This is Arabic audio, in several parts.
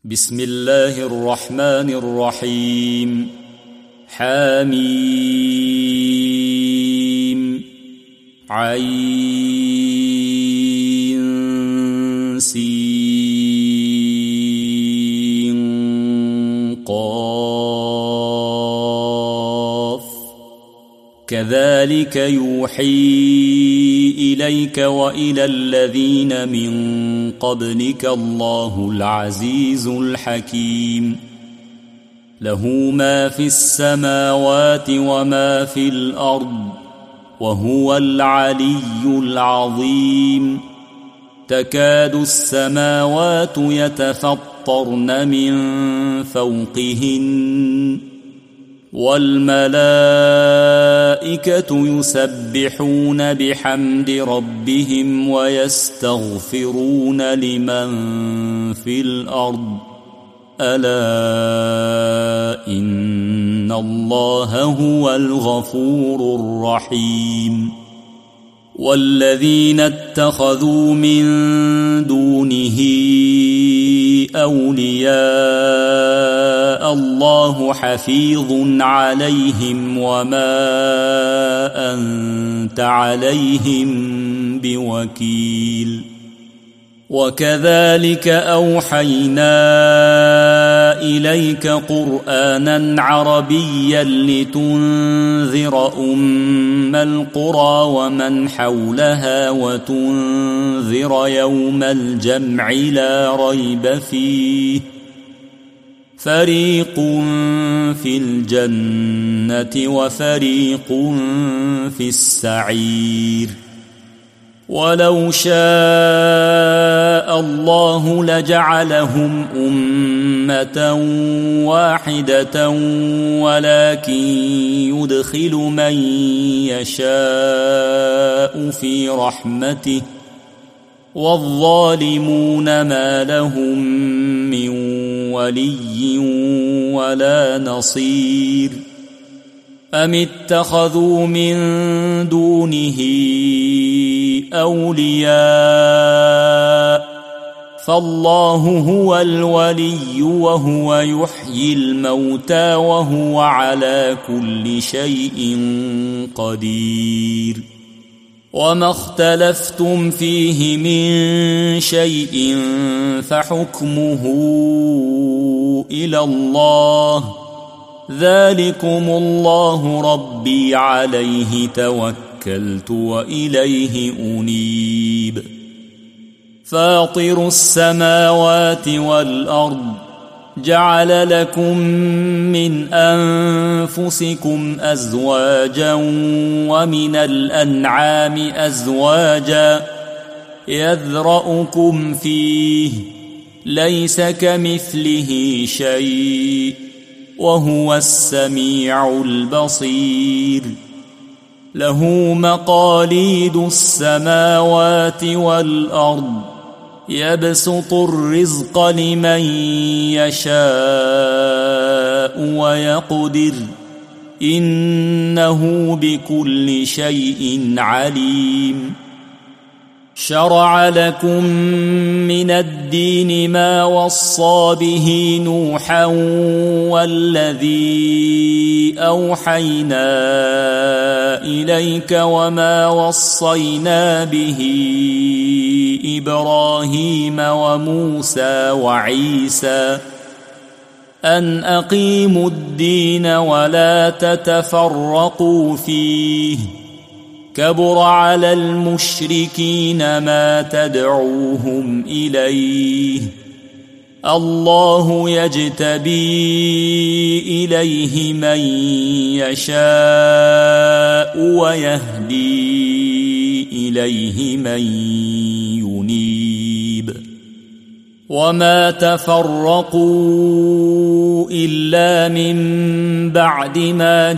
بسم الله الرحمن الرحيم. حميم عين سين قاف كذلك يوحي إليك وإلى الذين من قبلك الله العزيز الحكيم. له ما في السماوات وما في الأرض وهو العلي العظيم. تكاد السماوات يتفطرن من فوقهن والملائكة يسبحون بحمد ربهم ويستغفرون لمن في الأرض ألا إن الله هو الغفور الرحيم. والذين اتخذوا من دونه أولياء الله حفيظ عليهم وما أنت عليهم بوكيل. وكذلك أوحينا إليك قرآنا عربيا لتنذر أم القرى ومن حولها وتنذر يوم الجمع لا ريب فيه فريق في الجنة وفريق في السعير. ولو شاء الله لجعلهم أمة واحدة ولكن يدخل من يشاء في رحمته والظالمون ما لهم من ولي ولا نصير. أم اتخذوا من دونه أولياء فالله هو الولي وهو يحيي الموتى وهو على كل شيء قدير. وما اختلفتم فيه من شيء فحكمه إلى الله ذلكم الله ربي عليه توكلت وإليه أنيب. فاطر السماوات والأرض جعل لكم من أنفسكم أزواجا ومن الأنعام أزواجا يذرأكم فيه ليس كمثله شيء وهو السميع البصير. له مقاليد السماوات والأرض يبسط الرزق لمن يشاء ويقدر إنه بكل شيء عليم. شرع لكم من الدين ما وصى به نوحا والذي أوحينا إليك وما وصينا به إبراهيم وموسى وعيسى أن أقيموا الدين ولا تتفرقوا فيه كبر على المشركين ما تدعوهم إليه. الله يجتبي إليه من يشاء ويهدي إليه من ينيب. وما تفرقوا إلا من بعد ما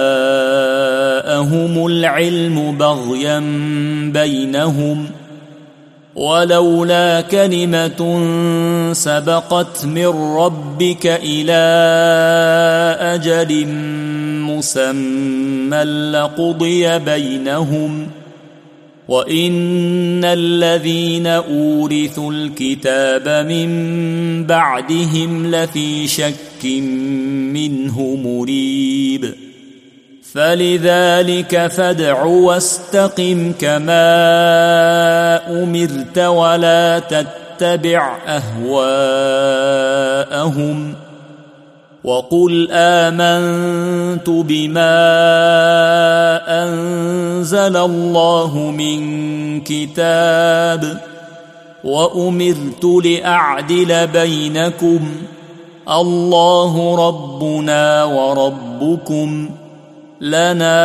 جاءهم العلم بغيا بينهم ولولا كلمة سبقت من ربك إلى أجل مسمى لقضي بينهم وإن الذين أورثوا الكتاب من بعدهم لفي شك منه مريب فلذلك فادع واستقم كما أمرت ولا تتبع أهواءهم وقل آمنت بما أنزل الله من كتاب وأمرت لأعدل بينكم الله ربنا وربكم لنا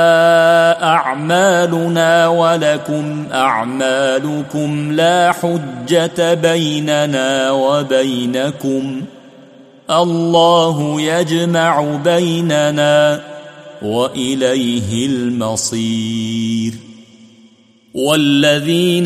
أعمالنا ولكم أعمالكم لا حجة بيننا وبينكم الله يجمع بيننا وإليه المصير والذين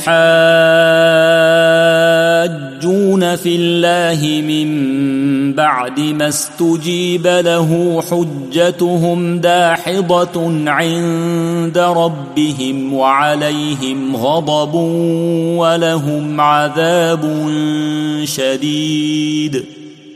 يحاجون في الله من بعد ما استجيب له حجتهم داحضة عند ربهم وعليهم غضب ولهم عذاب شديد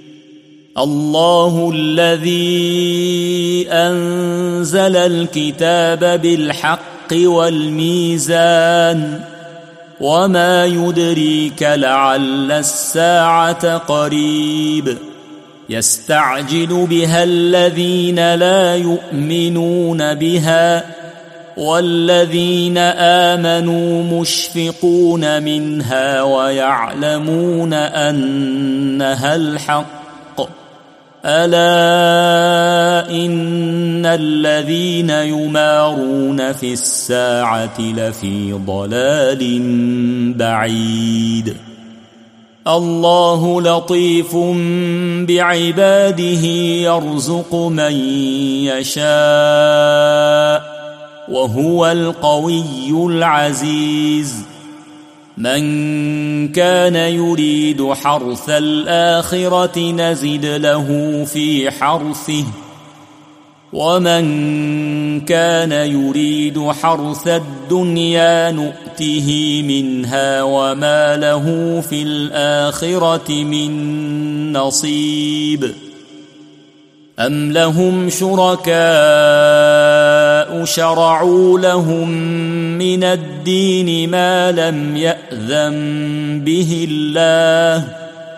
الله الذي أنزل الكتاب بالحق والميزان وما يدريك لعل الساعة قريب يستعجل بها الذين لا يؤمنون بها والذين آمنوا مشفقون منها ويعلمون أنها الحق ألا إن الذين يمارون في الساعة لفي ضلال بعيد الله لطيف بعباده يرزق من يشاء وهو القوي العزيز من كان يريد حرث الآخرة نزد له في حرثه ومن كان يريد حرث الدنيا نؤته منها وما له في الآخرة من نصيب أم لهم شركاء شرعوا لهم من الدين ما لم يأذن به الله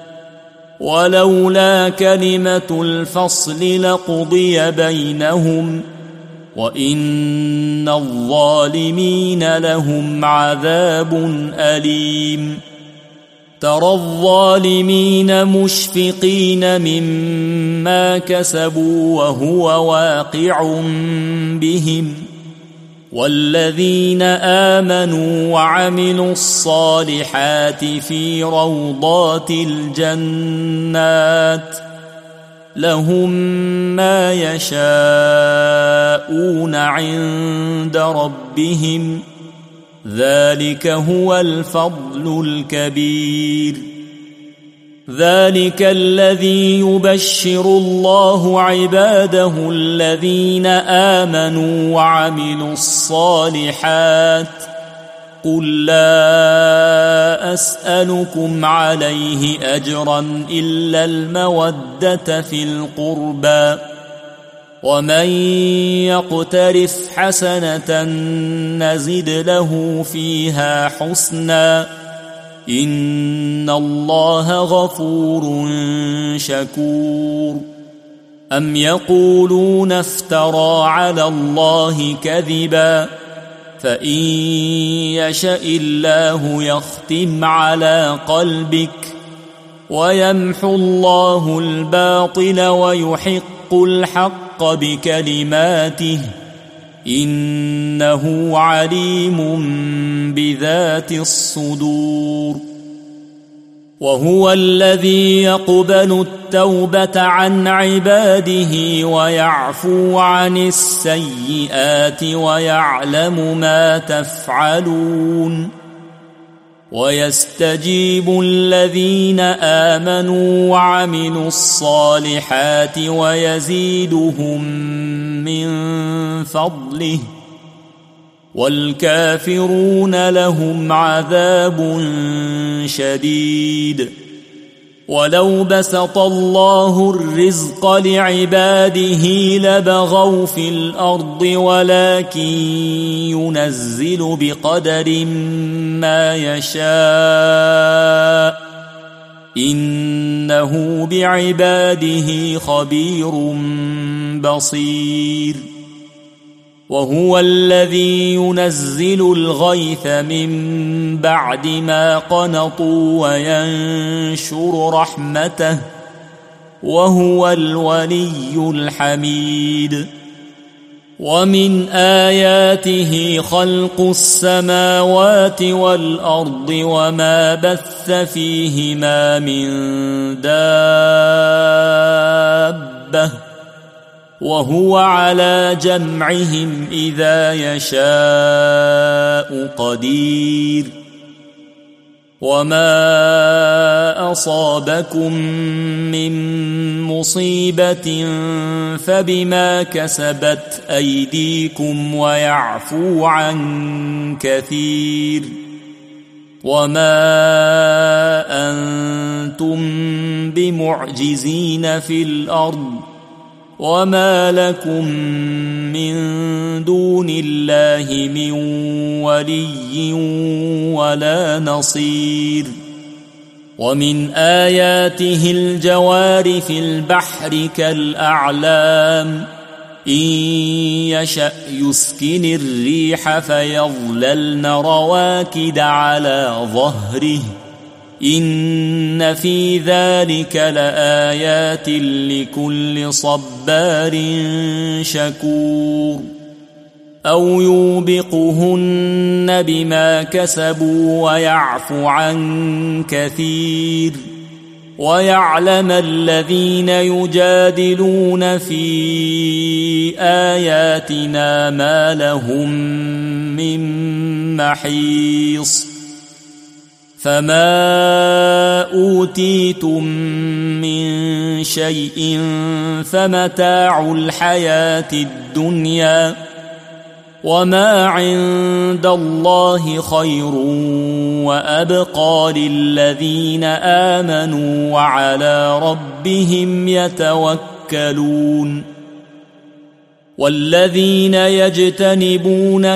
ولولا كلمة الفصل لقضي بينهم وإن الظالمين لهم عذاب أليم ترى الظالمين مشفقين مما كسبوا وهو واقع بهم والذين آمنوا وعملوا الصالحات في روضات الجنات لهم ما يشاءون عند ربهم ذلك هو الفضل الكبير ذلك الذي يبشر الله عباده الذين آمنوا وعملوا الصالحات قل لا أسألكم عليه أجرا إلا المودة في القربى ومن يقترف حسنة نزد له فيها حسنا إن الله غفور شكور أم يقولون افترى على الله كذبا فإن يشأ الله يختم على قلبك ويمحو الله الباطل ويحق الحق بكلماته إنه عليم بذات الصدور وهو الذي يقبل التوبة عن عباده ويعفو عن السيئات ويعلم ما تفعلون ويستجيب الذين آمنوا وعملوا الصالحات ويزيدهم من فضله والكافرون لهم عذاب شديد. ولو بسط الله الرزق لعباده لبغوا في الأرض ولكن ينزل بقدر ما يشاء إنه بعباده خبير بصير. وهو الذي ينزل الغيث من بعد ما قنطوا وينشر رحمته وهو الولي الحميد. ومن آياته خلق السماوات والأرض وما بث فيهما من دابة وهو على جمعهم إذا يشاء قدير. وما أصابكم من مصيبة فبما كسبت أيديكم ويعفو عن كثير. وما أنتم بمعجزين في الأرض وما لكم من دون الله من ولي ولا نصير. ومن آياته الجوار في البحر كالأعلام إن يشأ يسكن الريح فيظللن رواكد على ظهره إن في ذلك لآيات لكل صبار شكور. أو يوبقهن بما كسبوا ويعفو عن كثير. ويعلم الذين يجادلون في آياتنا ما لهم من محيص. فما أوتيتم من شيء فمتاع الحياة الدنيا وما عند الله خير وأبقى للذين آمنوا وعلى ربهم يتوكلون. والذين يجتنبون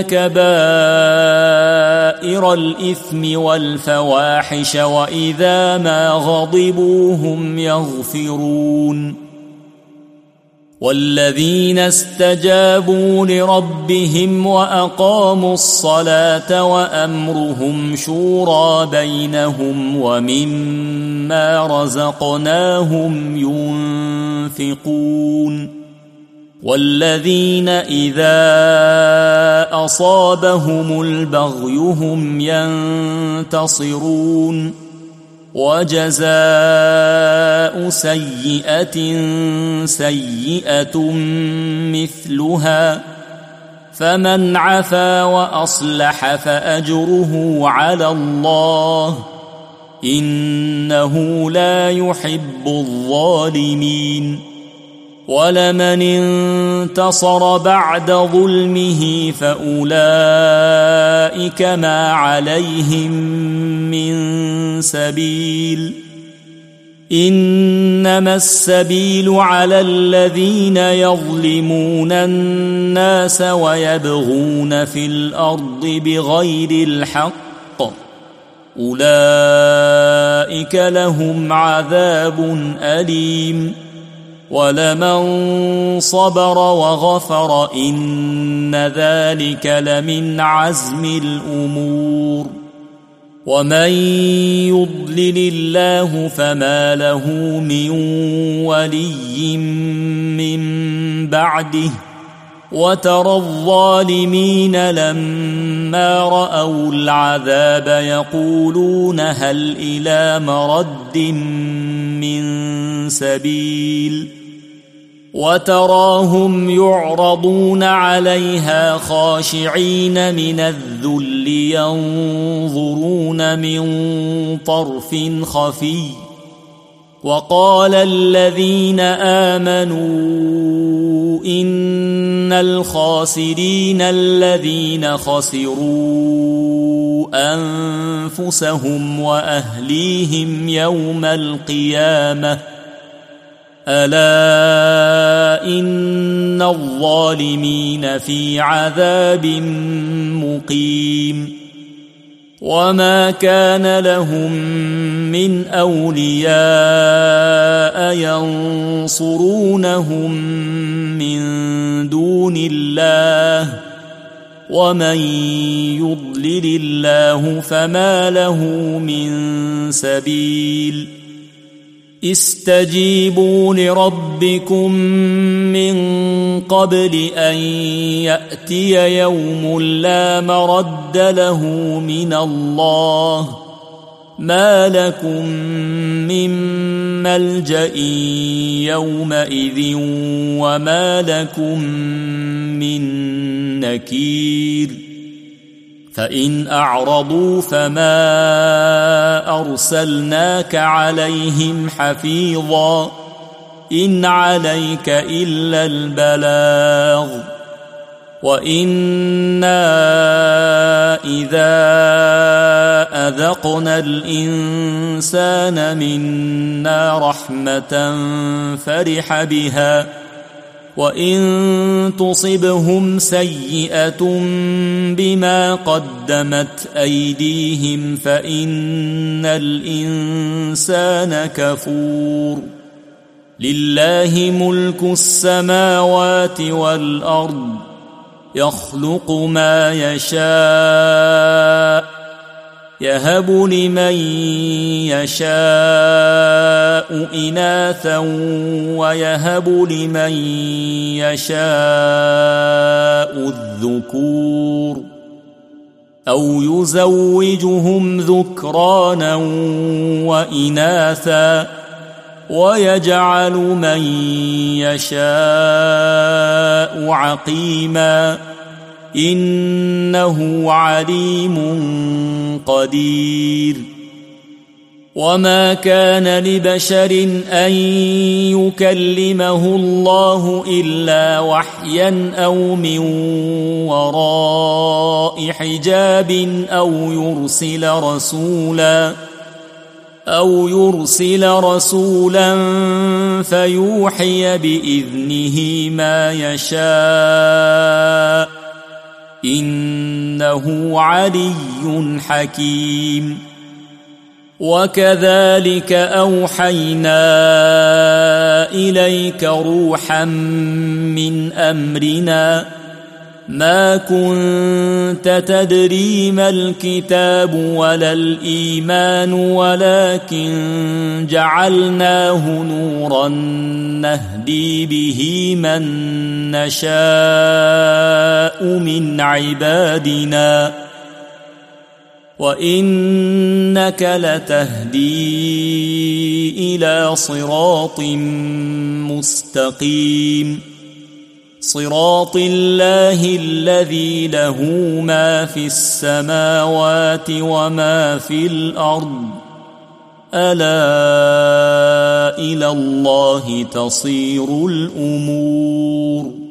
كبائر الإثم والفواحش وإذا ما غضبوا هم يغفرون. والذين استجابوا لربهم وأقاموا الصلاة وأمرهم شورى بينهم ومما رزقناهم ينفقون. والذين إذا أصابهم البغي هم ينتصرون. وجزاء سيئة سيئة مثلها فمن عفا وأصلح فأجره على الله إنه لا يحب الظالمين. ولمن انتصر بعد ظلمه فأولئك ما عليهم من سبيل إنما السبيل على الذين يظلمون الناس ويبغون في الأرض بغير الحق أولئك لهم عذاب أليم. ولمن صبر وغفر إن ذلك لمن عزم الأمور. ومن يضلل الله فما له من ولي من بعده وترى الظالمين لما رأوا العذاب يقولون هل إلى مرد من سبيل وتراهم يعرضون عليها خاشعين من الذل ينظرون من طرف خفي وقال الذين آمنوا إن الخاسرين الذين خسروا أنفسهم وأهليهم يوم القيامة ألا إن الظالمين في عذاب مقيم وما كان لهم من أولياء ينصرونهم من دون الله ومن يضلل الله فما له من سبيل استجيبوا لربكم من قبل أن يأتي يوم لا مرد له من الله ما لكم من ملجأ يومئذ وما لكم من نكير فإن أعرضوا فما أرسلناك عليهم حفيظا إن عليك إلا البلاغ وإنا إذا أذقنا الإنسان منا رحمة فرح بها وإن تصبهم سيئة بما قدمت أيديهم فإن الإنسان كفور لله ملك السماوات والأرض يخلق ما يشاء يهب لمن يشاء إناثا ويهب لمن يشاء الذكور أو يزوجهم ذكرانا وإناثا ويجعل من يشاء عقيما إنه عليم قدير وما كان لبشر أن يكلمه الله إلا وحيا أو من وراء حجاب أو يرسل رسولا فيوحي بإذنه ما يشاء إنه علي حكيم وكذلك أوحينا إليك روحا من أمرنا ما كنت تدري ما الكتاب ولا الإيمان ولكن جعلناه نورا نهدي به من نشاء من عبادنا وإنك لتهدي إلى صراط مستقيم صراط الله الذي له ما في السماوات وما في الأرض ألا إلى الله تصير الأمور